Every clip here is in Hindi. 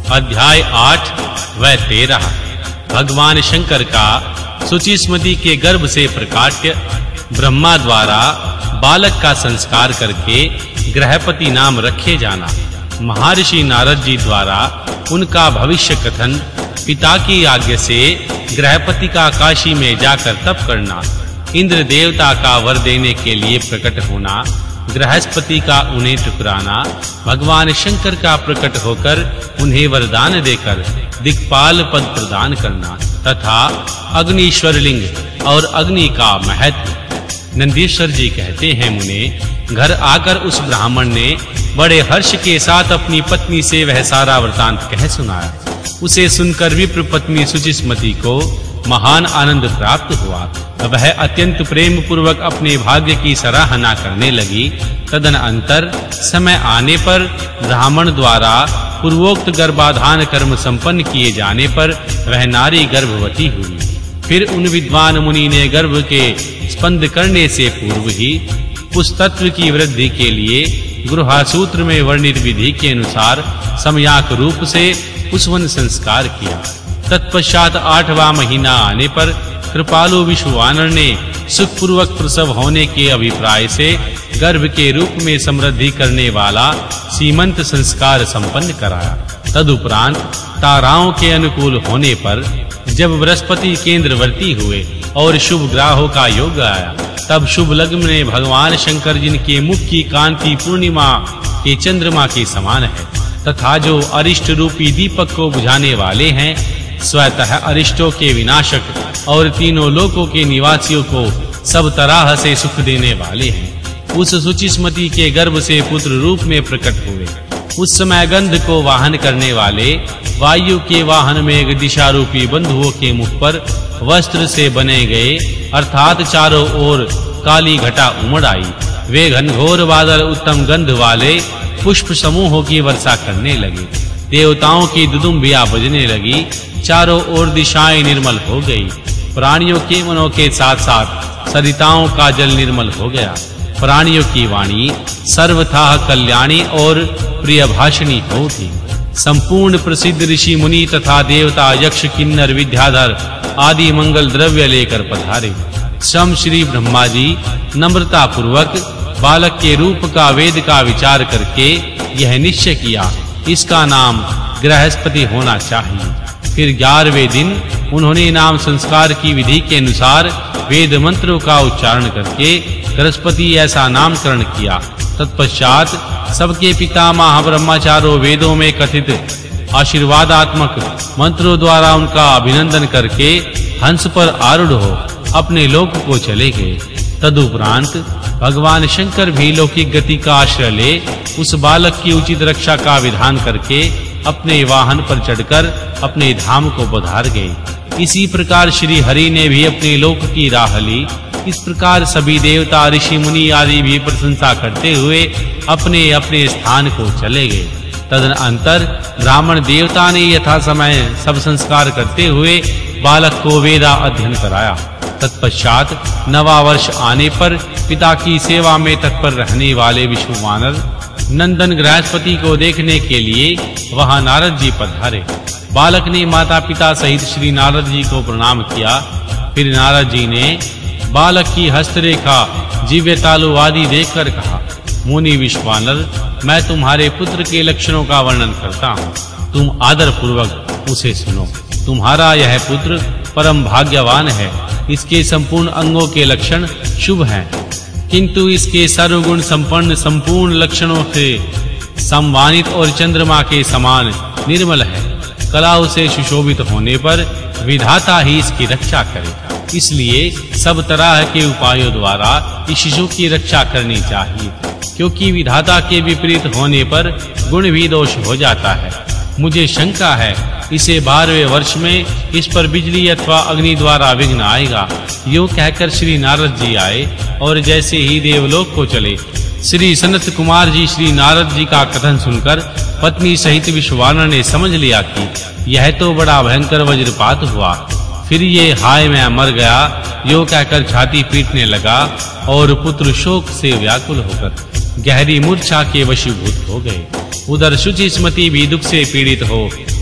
अध्याय 8 व 13। भगवान शंकर का शुचिस्मति के गर्भ से प्रकाट्य ब्रह्मा द्वारा बालक का संस्कार करके गृहपति नाम रखे जाना। महर्षि नारद जी द्वारा उनका भविष्य कथन, पिता की आज्ञा से गृहपति का काशी में जाकर तप करना, इंद्र देवता का वर देने के लिए प्रकट होना, बृहस्पति का उन्हें ठुकराना, भगवान शंकर का प्रकट होकर उन्हें वरदान देकर दिक्पाल पद प्रदान करना तथा अग्निश्वर लिंग और अग्नि का महत्व। नंदीश्वर जी कहते हैं, मुने घर आकर उस ब्राह्मण ने बड़े हर्ष के साथ अपनी पत्नी से वह सारा वृतांत कह सुनाया। उसे सुनकर विप्र पत्नी शुचिस्मति को महान आनंद प्राप्त हुआ। वह अत्यंत प्रेम पूर्वक अपने भाग्य की सराहना करने लगी। तदनंतर समय आने पर ब्राह्मण द्वारा पूर्वोक्त गर्भाधान कर्म संपन्न किए जाने पर वह नारी गर्भवती हुई। फिर उन विद्वान मुनि ने गर्भ के स्पंद करने से पूर्व ही उस तत्व की वृद्धि के लिए गृहसूत्र में वर्णित विधि के अनुसार समयाक रूप से उसवन संस्कार किया। तत्पश्चात 8वां महीना आने पर कृपालु विश्ववानर ने सुखपूर्वक प्रसव होने के अभिप्राय से गर्भ के रूप में समृद्धि करने वाला सीमंत संस्कार संपन्न कराया। तदुपरांत ताराओं के अनुकूल होने पर जब बृहस्पति केंद्रवर्ती हुए और शुभ ग्रहों का योग आया, तब शुभ लग्न में भगवान शंकर जिनके मुख की कांति पूर्णिमा के चंद्रमा के समान है तथा जो अरिष्ट रूपी दीपक को बुझाने वाले हैं, स्वतः अरिष्टों के विनाशक और तीनों लोकों के निवासियों को सब तरह से सुख देने वाले हैं, उस शुचिस्मति के गर्भ से पुत्र रूप में प्रकट हुए। उस समय गंध को वाहन करने वाले वायु के वाहन में एक दिशा रूपी बंधुओं के मुख पर वस्त्र से बने गए अर्थात चारों ओर काली घटा उमड़ आई। वे घनघोर बादल उत्तम गंध वाले पुष्प समूहों की वर्षा करने लगे। देवताओं की दुदुम्बियां बजने लगी। चारों ओर दिशाएं निर्मल हो गई। प्राणियों के मनों के साथ-साथ सरिताओं का जल निर्मल हो गया। प्राणियों की वाणी सर्वथा कल्याणी और प्रियभाषिणी हो थी। संपूर्ण प्रसिद्ध ऋषि मुनि तथा देवता यक्ष किन्नर विद्याधर आदि मंगल द्रव्य लेकर पधारे। स्वयं श्री ब्रह्मा जी नम्रता पूर्वक बालक के रूप का वेद का विचार करके यह निश्चय किया, इसका नाम बृहस्पति होना चाहिए। फिर 11वें दिन उन्होंने नाम संस्कार की विधि के अनुसार वेद मंत्रों का उच्चारण करके बृहस्पति ऐसा नामकरण किया। तत्पश्चात सबके पितामह ब्रह्मचार्यों वेदों में कथित आशीर्वादात्मक मंत्रों द्वारा उनका अभिनंदन करके हंस पर आरूढ़ हो अपने लोक को चले गए। तदुपरांत भगवान शंकर भी लौकिक गति का आश्रय ले उस बालक की उचित रक्षा का विधान करके अपने वाहन पर चढ़कर अपने धाम को पधार गए। इसी प्रकार श्री हरि ने भी अपने लोक की राह ली। इस प्रकार सभी देवता ऋषि मुनि आदि भी प्रशंसा करते हुए अपने अपने स्थान को चले गए। तदनंतर ब्राह्मण देवता ने यथा समय सब संस्कार करते हुए बालक को वेदा अध्ययन कराया। तत्पश्चात 9वां वर्ष आने पर पिता की सेवा में तत्पर रहने वाले विश्ववानर नंदन बृहस्पति को देखने के लिए वहां नारद जी पधारे। बालक ने माता पिता सहित श्री नारद जी को प्रणाम किया। फिर नारद जी ने बालक की हस्तरेखा जीव्य तालु आदि देखकर कहा, मुनि विश्वानर, मैं तुम्हारे पुत्र के लक्षणों का वर्णन करता हूँ, तुम आदर पूर्वक उसे सुनो। तुम्हारा यह पुत्र परम भाग्यवान है। इसके संपूर्ण अंगों के लक्षण शुभ हैं, किंतु इसके सर्वगुण संपन्न संपूर्ण लक्षणों से सम्मानित और चंद्रमा के समान निर्मल है। कलाओं से सुशोभित होने पर विधाता ही इसकी रक्षा करेगा। इसलिए सब तरह के उपायों द्वारा इस शिशु की रक्षा करनी चाहिए, क्योंकि विधाता के विपरीत होने पर गुण भी दोष हो जाता है। मुझे शंका है, इसे 12वें वर्ष में इस पर बिजली अथवा अग्नि द्वारा विघ्न आएगा। यूं कहकर श्री नारद जी आए और जैसे ही देवलोक को चले, श्री सनत कुमार जी श्री नारद जी का कथन सुनकर पत्नी सहित विश्ववानर ने समझ लिया कि यह तो बड़ा भयंकर वज्रपात हुआ। फिर ये हाय मैं मर गया यो कहकर छाती पीटने लगा और पुत्र शोक से व्याकुल होकर गहरी मूर्छा के वशीभूत हो गए। उधर शुचिस्मति भी दुख से पीड़ित हो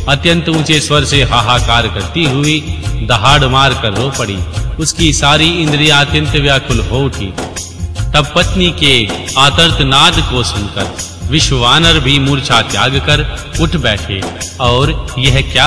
अत्यंत ऊंचे स्वर से हाहाकार करती हुई दहाड़ मार कर रो पड़ी। उसकी सारी इंद्रियां अत्यंत व्याकुल हो उठी। तब पत्नी के आर्तनाद को सुनकर विश्वानर भी मूर्छा त्याग कर उठ बैठे और यह क्या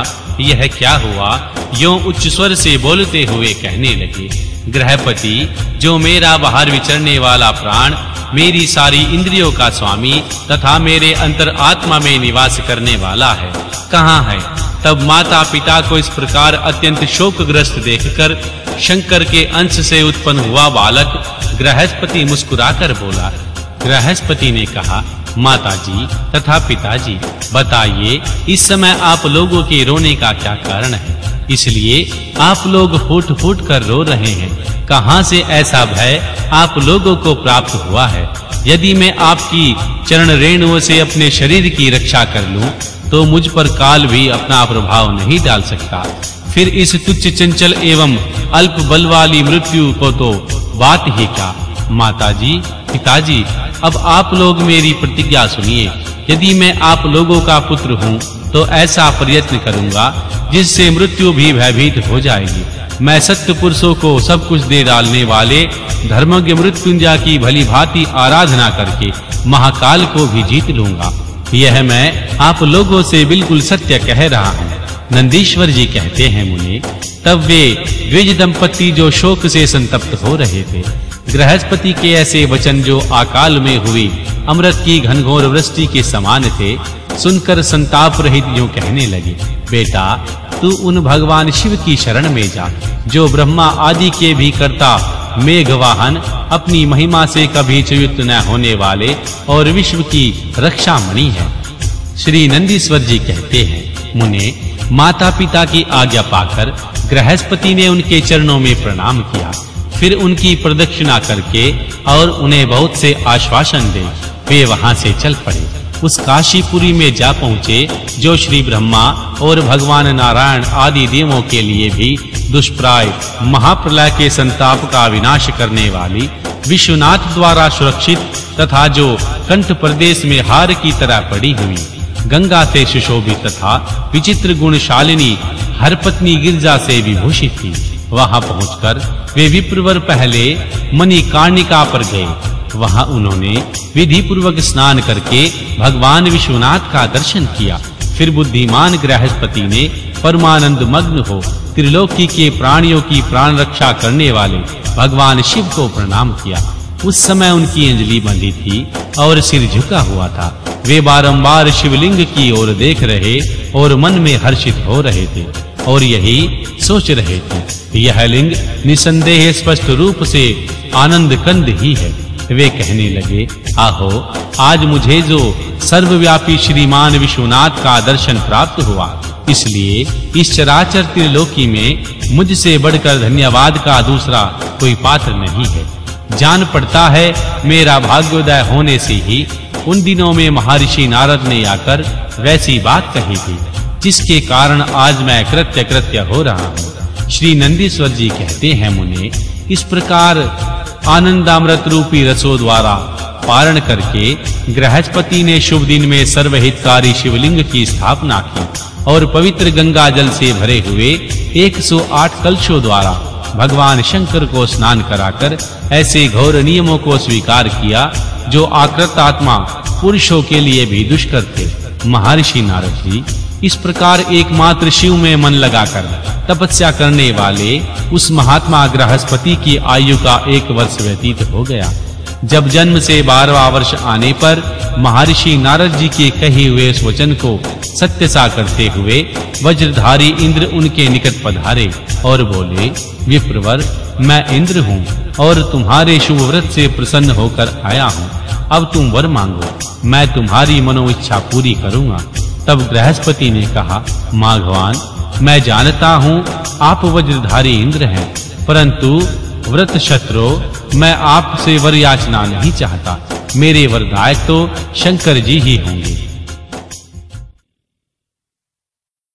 हुआ यों उच्च स्वर से बोलते हुए कहने लगे, गृहपति, जो मेरा बाहर विचरने वाला प्राण, मेरी सारी इंद्रियों का स्वामी तथा मेरे अंतर आत्मा में निवास करने वाला है, कहाँ है? तब माता पिता को इस प्रकार अत्यंत शोकग्रस्त देखकर शंकर के अंश से उत्पन्न हुआ बालक गृहस्पति मुस्कुराकर बोला। गृहस्पति ने कहा, माताजी तथा पिताजी, बताइए इस समय आप लोगों के रोने का क्या कारण है? इसलिए आप लोग फूट-फूट कर रो रहे हैं। कहां से ऐसा भय आप लोगों को प्राप्त हुआ है? यदि मैं आपकी चरण रेणुओं से अपने शरीर की रक्षा कर लूं, तो मुझ पर काल भी अपना प्रभाव नहीं डाल सकता। फिर इस तुच्छ चंचल एवं अल्प बल वाली मृत्यु को तो बात ही क्या। माताजी, पिताजी, अब आप लोग मेरी प्रतिज्ञा सुनिए। यदि मैं आप लोगों का पुत्र हूं, तो ऐसा प्रयत्न करूंगा जिससे मृत्यु भी भयभीत हो जाएगी। मैं सत्य पुरुषों को सब कुछ दे डालने वाले धर्मज्ञ मृत्युंजय की भली भांति आराधना करके महाकाल को भी जीत लूंगा। यह मैं आप लोगों से बिल्कुल सत्य कह रहा हूं। नंदीश्वर जी कहते हैं, मुने, तब वे द्विज दंपति जो शोक से संतप्त हो रहे थे, गृहस्पति के ऐसे वचन जो अकाल में हुई अमृत की घनघोर वृष्टि के समान थे, सुनकर संताप रहित यूं कहने लगे, बेटा, तू उन भगवान शिव की शरण में जा, जो ब्रह्मा आदि के भी कर्ता, मेघवाहन, अपनी महिमा से कभी च्युत न होने वाले और विश्व की रक्षा मणि है। श्री नंदीश्वर जी कहते हैं, मुने, माता पिता की आज्ञा पाकर गृहस्पति ने उनके चरणों में प्रणाम किया। फिर उनकी प्रदक्षिणा करके और उन्हें बहुत से आश्वासन दे वे वहां से चल पड़े। उस काशीपुरी में जा पहुंचे जो श्री ब्रह्मा और भगवान नारायण आदि देवों के लिए भी दुष्प्राय महाप्रलय के संताप का विनाश करने वाली, विश्वनाथ द्वारा सुरक्षित तथा जो कंठ प्रदेश में हार की तरह पड़ी हुई, गंगा से सुशोभित तथा विचित्र गुणशालिनी हरपत्नी गिरजा से विभूषित थी। वहां पहुंचकर वे विप्रवर पहले मणिकर्णिका पर गए। वहां उन्होंने विधि पूर्वक स्नान करके भगवान विश्वनाथ का दर्शन किया। फिर बुद्धिमान गृहस्पति ने परमानंद मग्न हो त्रिलोकी के प्राणियों की प्राण रक्षा करने वाले भगवान शिव को प्रणाम किया। उस समय उनकी अंजलि बंधी थी और सिर झुका हुआ था। वे बारंबार शिवलिंग की ओर देख रहे और मन में हर्षित हो रहे थे और यही सोच रहे थे, यह लिंग निसंदेह स्पष्ट रूप से आनंद कंद ही है। वे कहने लगे, आहो, आज मुझे जो सर्वव्यापी श्रीमान विश्वनाथ का दर्शन प्राप्त हुआ, इसलिए इस चराचर त्रिलोकी में मुझसे बढ़कर धन्यवाद का दूसरा कोई पात्र नहीं है। जान पड़ता है मेरा भाग्योदय होने से ही उन दिनों में महर्षि नारद ने आकर वैसी बात कही थी, जिसके कारण आज मैं कृत्य हो रहा हूँ। श्री नंदीश्वर जी कहते हैं, मुने, इस प्रकार आनंदामृत रूपी रसों द्वारा पारण करके गृहस्पति ने शुभ दिन में सर्वहितकारी शिवलिंग की स्थापना की और पवित्र गंगा जल से भरे हुए 108 कलशों द्वारा भगवान शंकर को स्नान कराकर ऐसे घोर नियमों को स्वीकार किया जो आकृत आत्मा पुरुषों के लिए भी दुष्कर थे। महर्षि नारद जी इस प्रकार एकमात्र शिव में मन लगाकर तपस्या करने वाले उस महात्मा गृहस्पति की आयु का 1 वर्ष व्यतीत हो गया। जब जन्म से 12वां वर्ष आने पर महर्षि नारद जी के कहे हुए इस वचन को सत्य सा करते हुए वज्रधारी इंद्र उनके निकट पधारे और बोले, विप्रवर, मैं इंद्र हूँ और तुम्हारे शुभ व्रत से प्रसन्न होकर आया हूँ। अब तुम वर मांगो, मैं तुम्हारी मनोइच्छा पूरी करूँगा। तब गृहस्पति ने कहा, भगवान, मैं जानता हूँ आप वज्रधारी इंद्र हैं, परंतु व्रत शत्रु मैं आपसे वर याचना नहीं चाहता। मेरे वरदायक तो शंकर जी ही होंगे।